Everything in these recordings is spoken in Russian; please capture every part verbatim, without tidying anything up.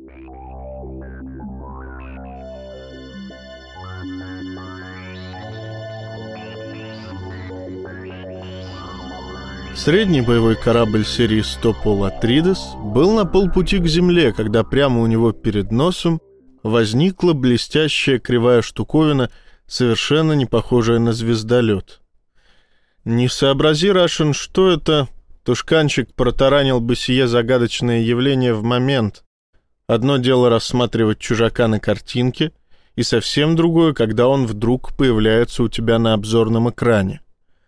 Средний боевой корабль серии сто Пол Атридес был на полпути к земле, когда прямо у него перед носом возникла блестящая кривая штуковина, совершенно не похожая на звездолет. Не сообрази, Рашен, что это, тушканчик протаранил бы сие загадочное явление в момент. Одно дело рассматривать чужака на картинке, и совсем другое, когда он вдруг появляется у тебя на обзорном экране.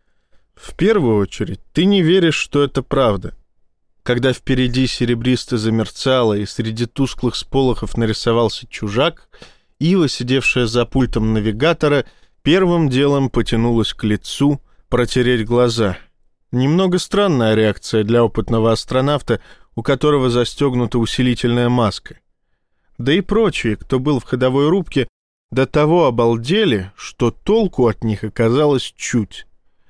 В первую очередь, ты не веришь, что это правда. Когда впереди серебристо замерцало и среди тусклых сполохов нарисовался чужак, Ива, сидевшая за пультом навигатора, первым делом потянулась к лицу протереть глаза. Немного странная реакция для опытного астронавта, у которого застегнута усилительная маска. Да и прочие, кто был в ходовой рубке, до того обалдели, что толку от них оказалось чуть.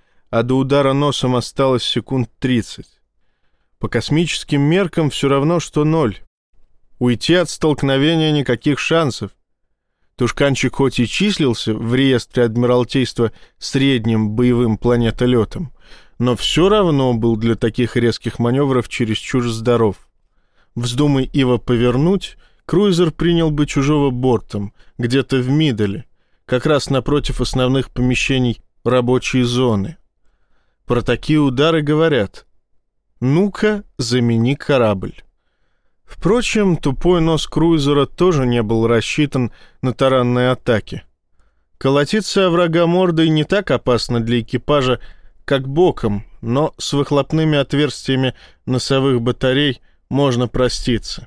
А до удара носом осталось секунд тридцать. По космическим меркам все равно, что ноль. Уйти от столкновения никаких шансов. Тушканчик хоть и числился в реестре Адмиралтейства средним боевым планетолетом, но все равно был для таких резких маневров чересчур здоров. Вздумай Ива повернуть, круизер принял бы чужого бортом, где-то в мидоле, как раз напротив основных помещений рабочей зоны. Про такие удары говорят: «Ну-ка, замени корабль». Впрочем, тупой нос круизера тоже не был рассчитан на таранные атаки. Колотиться о врага мордой не так опасно для экипажа, как боком, но с выхлопными отверстиями носовых батарей можно проститься.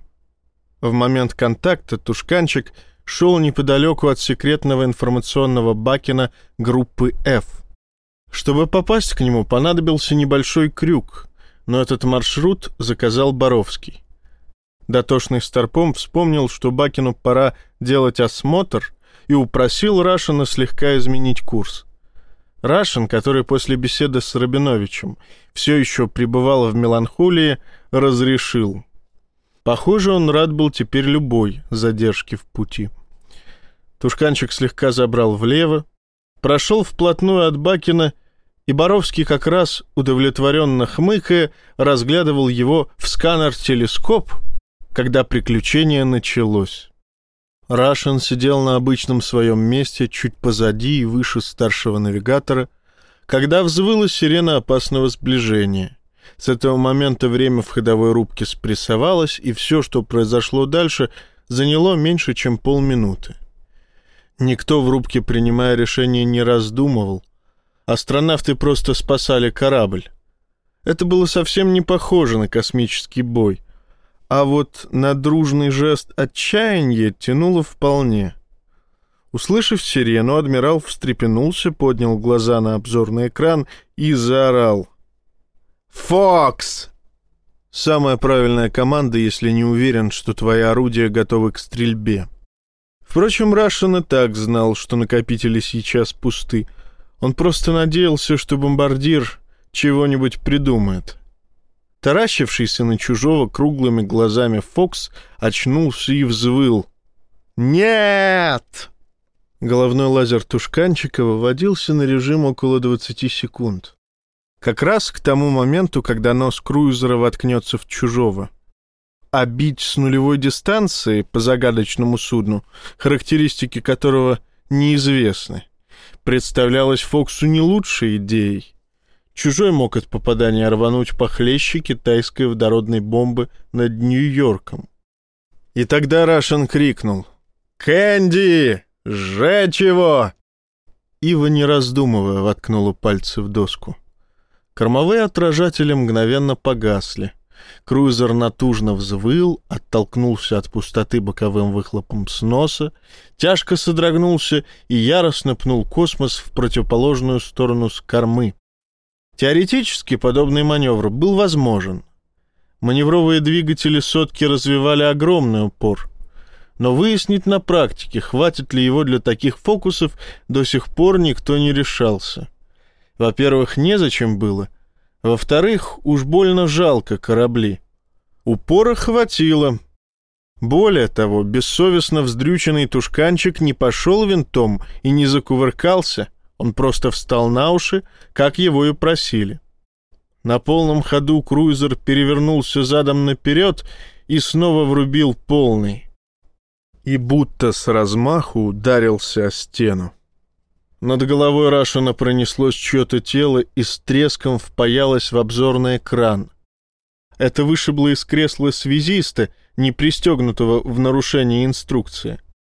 В момент контакта тушканчик шел неподалеку от секретного информационного бакена группы F. Чтобы попасть к нему, понадобился небольшой крюк, но этот маршрут заказал Боровский. Дотошный старпом вспомнил, что Бакину пора делать осмотр, и упросил Рашена слегка изменить курс. Рашен, который после беседы с Рабиновичем все еще пребывал в меланхолии, разрешил. Похоже, он рад был теперь любой задержке в пути. Тушканчик слегка забрал влево, прошел вплотную от Бакина, и Боровский как раз, удовлетворенно хмыкая, разглядывал его в сканер-телескоп, когда приключение началось. Рашен сидел на обычном своем месте, чуть позади и выше старшего навигатора, когда взвыла сирена опасного сближения. С этого момента время в ходовой рубке спрессовалось, и все, что произошло дальше, заняло меньше, чем полминуты. Никто в рубке, принимая решение, не раздумывал. Астронавты просто спасали корабль. Это было совсем не похоже на космический бой. А вот на дружный жест отчаяния тянуло вполне. Услышав сирену, адмирал встрепенулся, поднял глаза на обзорный экран и заорал: «Фокс!» Самая правильная команда, если не уверен, что твои орудия готовы к стрельбе. Впрочем, Рашен и так знал, что накопители сейчас пусты. Он просто надеялся, что бомбардир чего-нибудь придумает. Таращившийся на чужого круглыми глазами Фокс очнулся и взвыл: «Нет!» Головной лазер тушканчика выводился на режим около двадцати секунд. Как раз к тому моменту, когда нос круизера воткнется в чужого. А бить с нулевой дистанции по загадочному судну, характеристики которого неизвестны, представлялось Фоксу не лучшей идеей. Чужой мог от попадания рвануть похлеще китайской водородной бомбы над Нью-Йорком. И тогда Рашен крикнул: «Кэнди! Сжечь его!» Ива, не раздумывая, воткнула пальцы в доску. Кормовые отражатели мгновенно погасли. Круизер натужно взвыл, оттолкнулся от пустоты боковым выхлопом с носа, тяжко содрогнулся и яростно пнул космос в противоположную сторону с кормы. Теоретически подобный маневр был возможен. Маневровые двигатели сотки развивали огромный упор. Но выяснить на практике, хватит ли его для таких фокусов, до сих пор никто не решался. Во-первых, незачем было. Во-вторых, уж больно жалко корабли. Упора хватило. Более того, бессовестно вздрюченный тушканчик не пошел винтом и не закувыркался, он просто встал на уши, как его и просили. На полном ходу круизер перевернулся задом наперед и снова врубил полный. И будто с размаху ударился о стену. Над головой Рашена пронеслось чье-то тело и с треском впаялось в обзорный экран. Это вышибло из кресла связиста, не пристегнутого в нарушении инструкции.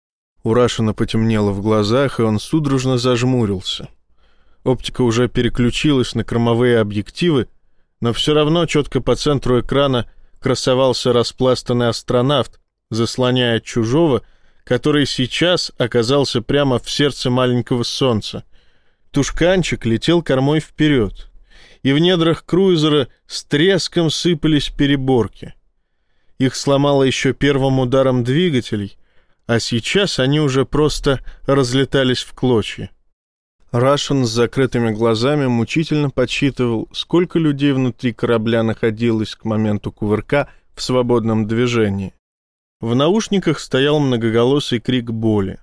У Рашена потемнело в глазах, и он судорожно зажмурился. Оптика уже переключилась на кормовые объективы, но все равно четко по центру экрана красовался распластанный астронавт, заслоняя чужого, который сейчас оказался прямо в сердце маленького солнца. Тушканчик летел кормой вперед, и в недрах круизера с треском сыпались переборки. Их сломало еще первым ударом двигателей, а сейчас они уже просто разлетались в клочья. Рашен с закрытыми глазами мучительно подсчитывал, сколько людей внутри корабля находилось к моменту кувырка в свободном движении. В наушниках стоял многоголосый крик боли.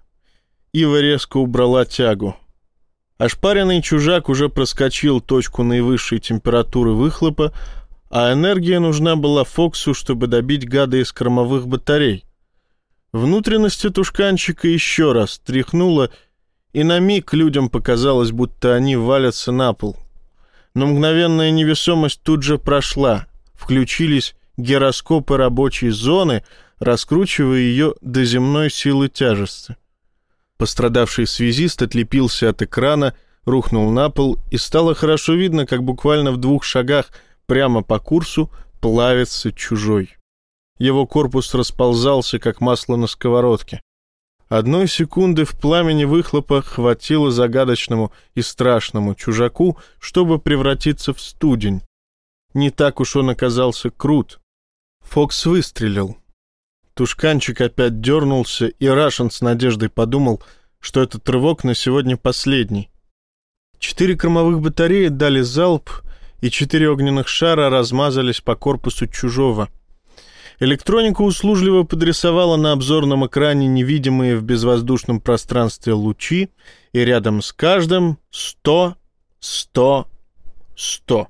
Ива резко убрала тягу. Ошпаренный чужак уже проскочил точку наивысшей температуры выхлопа, а энергия нужна была Фоксу, чтобы добить гада из кормовых батарей. Внутренности тушканчика еще раз тряхнуло, и на миг людям показалось, будто они валятся на пол. Но мгновенная невесомость тут же прошла. Включились гироскопы рабочей зоны, раскручивая ее до земной силы тяжести. Пострадавший связист отлепился от экрана, рухнул на пол, и стало хорошо видно, как буквально в двух шагах прямо по курсу плавится чужой. Его корпус расползался, как масло на сковородке. Одной секунды в пламени выхлопа хватило загадочному и страшному чужаку, чтобы превратиться в студень. Не так уж он оказался крут. Фокс выстрелил. Тушканчик опять дернулся, и Рашен с надеждой подумал, что этот рывок на сегодня последний. Четыре кормовых батареи дали залп, и четыре огненных шара размазались по корпусу чужого. Электроника услужливо подрисовала на обзорном экране невидимые в безвоздушном пространстве лучи, и рядом с каждым сто, сто, сто.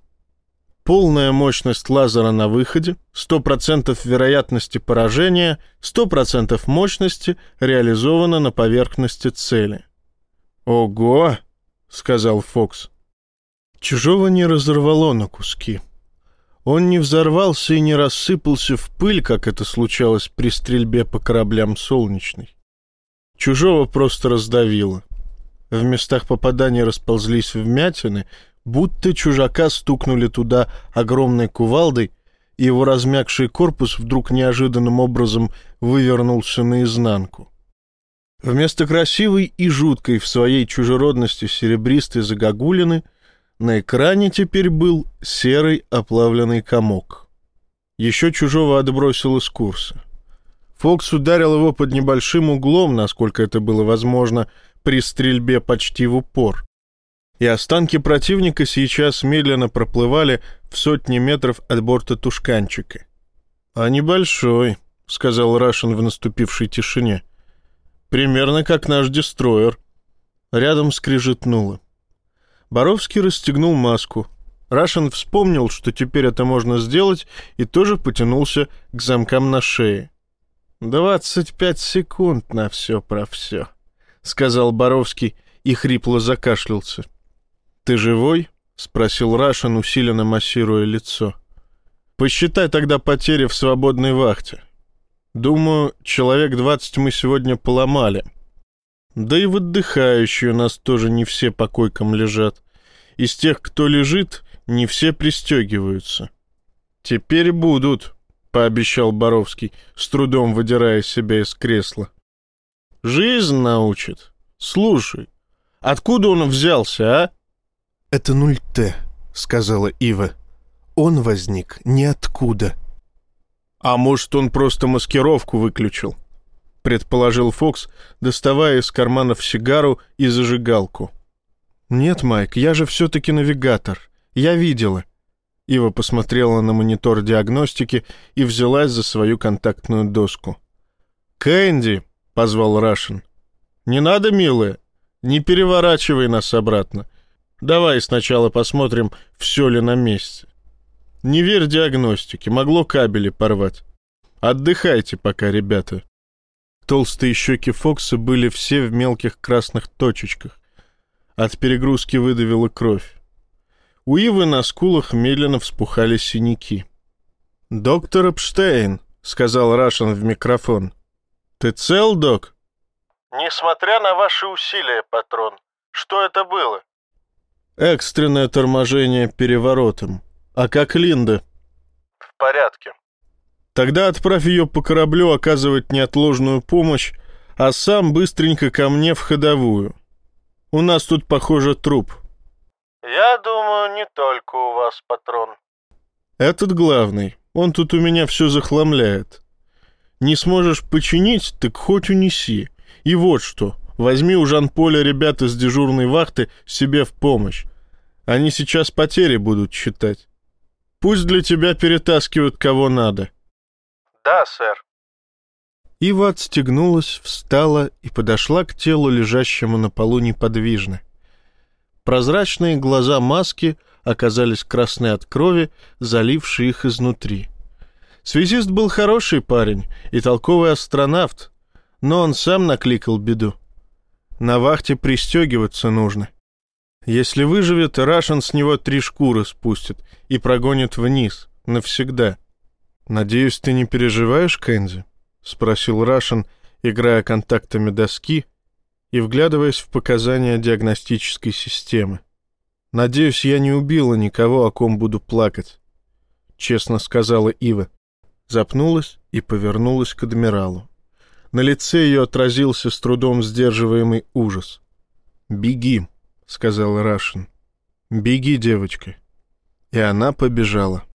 Полная мощность лазера на выходе, сто процентов вероятности поражения, сто процентов мощности реализована на поверхности цели. «Ого!» — сказал Фокс. Чужого не разорвало на куски. Он не взорвался и не рассыпался в пыль, как это случалось при стрельбе по кораблям Солнечной. Чужого просто раздавило. В местах попадания расползлись вмятины, будто чужака стукнули туда огромной кувалдой, и его размягший корпус вдруг неожиданным образом вывернулся наизнанку. Вместо красивой и жуткой в своей чужеродности серебристой загогулины на экране теперь был серый оплавленный комок. Еще чужого отбросило с курса. Фокс ударил его под небольшим углом, насколько это было возможно, при стрельбе почти в упор. И останки противника сейчас медленно проплывали в сотни метров от борта тушканчика. «А небольшой», — сказал Рашен в наступившей тишине. «Примерно как наш дестройер». Рядом скрижетнуло. Боровский расстегнул маску. Рашен вспомнил, что теперь это можно сделать, и тоже потянулся к замкам на шее. «Двадцать пять секунд на все про все», — сказал Боровский и хрипло закашлялся. «Ты живой?» — спросил Рашен, усиленно массируя лицо. «Посчитай тогда потери в свободной вахте. Думаю, человек двадцать мы сегодня поломали. Да и в отдыхающие у нас тоже не все по койкам лежат. Из тех, кто лежит, не все пристегиваются». «Теперь будут», — пообещал Боровский, с трудом выдирая себя из кресла. «Жизнь научит. Слушай, откуда он взялся, а?» «Это нуль Т», — сказала Ива. «Он возник ниоткуда». «А может, он просто маскировку выключил?» — предположил Фокс, доставая из карманов сигару и зажигалку. «Нет, Майк, я же все-таки навигатор. Я видела». Ива посмотрела на монитор диагностики и взялась за свою контактную доску. «Кэнди!» — позвал Рашен. «Не надо, милая, не переворачивай нас обратно. Давай сначала посмотрим, все ли на месте. Не верь диагностике, могло кабели порвать. Отдыхайте пока, ребята». Толстые щеки Фокса были все в мелких красных точечках. От перегрузки выдавила кровь. У Ивы на скулах медленно вспухали синяки. «Доктор Эпштейн», — сказал Рашен в микрофон. «Ты цел, док?» «Несмотря на ваши усилия, патрон. Что это было?» «Экстренное торможение переворотом. А как Линда?» «В порядке». «Тогда отправь ее по кораблю оказывать неотложную помощь, а сам быстренько ко мне в ходовую. У нас тут, похоже, труп». «Я думаю, не только у вас, патрон». «Этот главный. Он тут у меня все захламляет. Не сможешь починить, так хоть унеси. И вот что, возьми у Жан-Поля ребят из дежурной вахты себе в помощь. Они сейчас потери будут считать. Пусть для тебя перетаскивают кого надо». «Да, сэр». Ива отстегнулась, встала и подошла к телу, лежащему на полу неподвижно. Прозрачные глаза маски оказались красны от крови, залившей их изнутри. Связист был хороший парень и толковый астронавт, но он сам накликал беду. На вахте пристегиваться нужно. Если выживет, Рашен с него три шкуры спустит и прогонит вниз, навсегда. «Надеюсь, ты не переживаешь, Кэнди?» — спросил Рашен, играя контактами доски и вглядываясь в показания диагностической системы. «Надеюсь, я не убила никого, о ком буду плакать», — честно сказала Ива. Запнулась и повернулась к адмиралу. На лице ее отразился с трудом сдерживаемый ужас. «Беги», — сказал Рашен. «Беги, девочка». И она побежала.